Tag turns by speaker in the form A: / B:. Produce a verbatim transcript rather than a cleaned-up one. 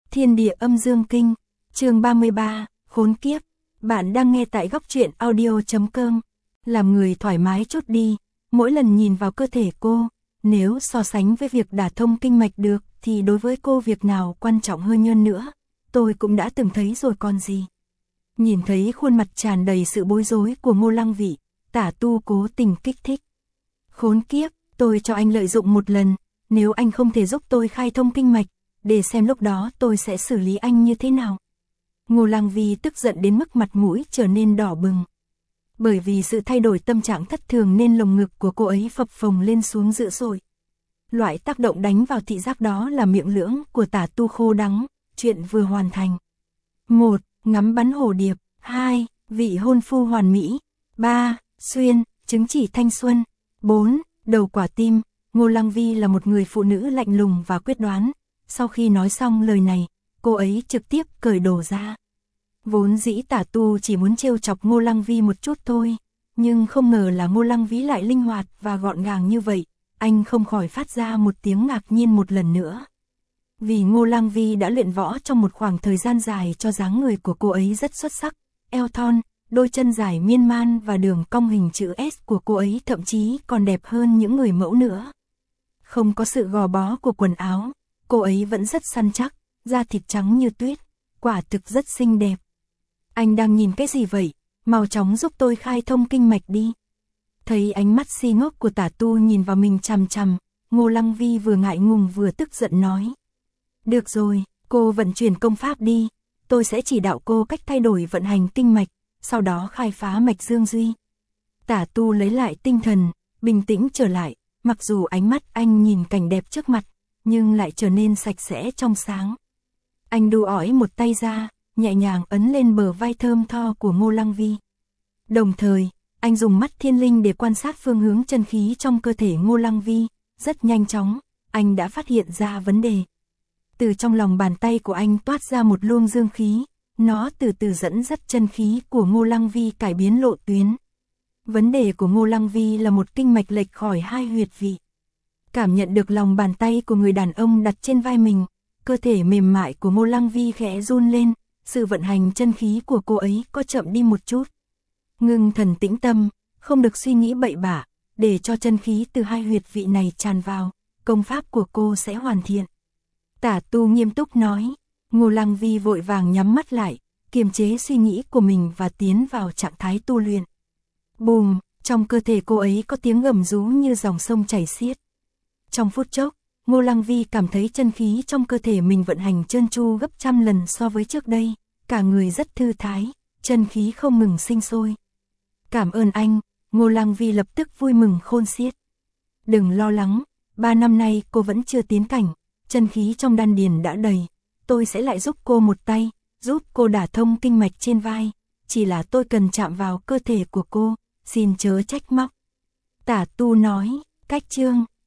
A: Thiên địa âm dương kinh, chương ba mươi ba, khốn kiếp. Bạn đang nghe tại góc truyện audio chấm com. Làm người thoải mái chút đi, mỗi lần nhìn vào cơ thể cô, nếu so sánh với việc đả thông kinh mạch được, thì đối với cô việc nào quan trọng hơn nhân nữa, tôi cũng đã từng thấy rồi còn gì. Nhìn thấy khuôn mặt tràn đầy sự bối rối của Ngô Lăng Vy, Tả Tu cố tình kích thích. Khốn kiếp, tôi cho anh lợi dụng một lần, nếu anh không thể giúp tôi khai thông kinh mạch, để xem lúc đó tôi sẽ xử lý anh như thế nào. Ngô Lăng Vy tức giận đến mức mặt mũi trở nên đỏ bừng. Bởi vì sự thay đổi tâm trạng thất thường nên lồng ngực của cô ấy phập phồng lên xuống dữ dội. Loại tác động đánh vào thị giác đó là miệng lưỡng của Tả Tu khô đắng, chuyện vừa hoàn thành. một. Ngắm bắn hồ điệp. hai. Vị hôn phu hoàn mỹ. ba. Xuyên, chứng chỉ thanh xuân. bốn. Đầu quả tim. Ngô Lăng Vy là một người phụ nữ lạnh lùng và quyết đoán. Sau khi nói xong lời này, cô ấy trực tiếp cởi đồ ra. Vốn dĩ Tả Tu chỉ muốn trêu chọc Ngô Lăng Vy một chút thôi, nhưng không ngờ là Ngô Lăng Vy lại linh hoạt và gọn gàng như vậy, anh không khỏi phát ra một tiếng ngạc nhiên một lần nữa. Vì Ngô Lăng Vy đã luyện võ trong một khoảng thời gian dài cho dáng người của cô ấy rất xuất sắc, eo thon, đôi chân dài miên man và đường cong hình chữ S của cô ấy thậm chí còn đẹp hơn những người mẫu nữa. Không có sự gò bó của quần áo, cô ấy vẫn rất săn chắc, da thịt trắng như tuyết, quả thực rất xinh đẹp. Anh đang nhìn cái gì vậy? Mau chóng giúp tôi khai thông kinh mạch đi. Thấy ánh mắt si ngốc của Tả Tu nhìn vào mình chằm chằm, Ngô Lăng Vy vừa ngại ngùng vừa tức giận nói. Được rồi, cô vận chuyển công pháp đi, tôi sẽ chỉ đạo cô cách thay đổi vận hành kinh mạch, sau đó khai phá mạch dương duy. Tả Tu lấy lại tinh thần, bình tĩnh trở lại, mặc dù ánh mắt anh nhìn cảnh đẹp trước mặt, nhưng lại trở nên sạch sẽ trong sáng. Anh đu ỏi một tay ra, nhẹ nhàng ấn lên bờ vai thơm tho của Ngô Lăng Vy. Đồng thời, anh dùng mắt thiên linh để quan sát phương hướng chân khí trong cơ thể Ngô Lăng Vy, rất nhanh chóng, anh đã phát hiện ra vấn đề. Từ trong lòng bàn tay của anh toát ra một luồng dương khí, nó từ từ dẫn dắt chân khí của Ngô Lăng Vy cải biến lộ tuyến. Vấn đề của Ngô Lăng Vy là một kinh mạch lệch khỏi hai huyệt vị. Cảm nhận được lòng bàn tay của người đàn ông đặt trên vai mình, cơ thể mềm mại của Ngô Lăng Vy khẽ run lên, sự vận hành chân khí của cô ấy có chậm đi một chút. Ngưng thần tĩnh tâm, không được suy nghĩ bậy bạ, để cho chân khí từ hai huyệt vị này tràn vào, công pháp của cô sẽ hoàn thiện. Tả Tu nghiêm túc nói. Ngô Lăng Vy vội vàng nhắm mắt lại, kiềm chế suy nghĩ của mình và tiến vào trạng thái tu luyện. Bùm, trong cơ thể cô ấy có tiếng gầm rú như dòng sông chảy xiết. Trong phút chốc, Ngô Lăng Vy cảm thấy chân khí trong cơ thể mình vận hành trơn tru gấp trăm lần so với trước đây, cả người rất thư thái, chân khí không ngừng sinh sôi. Cảm ơn anh, Ngô Lăng Vy lập tức vui mừng khôn xiết. Đừng lo lắng, ba năm nay cô vẫn chưa tiến cảnh, chân khí trong đan điền đã đầy, tôi sẽ lại giúp cô một tay, giúp cô đả thông kinh mạch trên vai, chỉ là tôi cần chạm vào cơ thể của cô, xin chớ trách móc. Tả Tu nói, cách chương,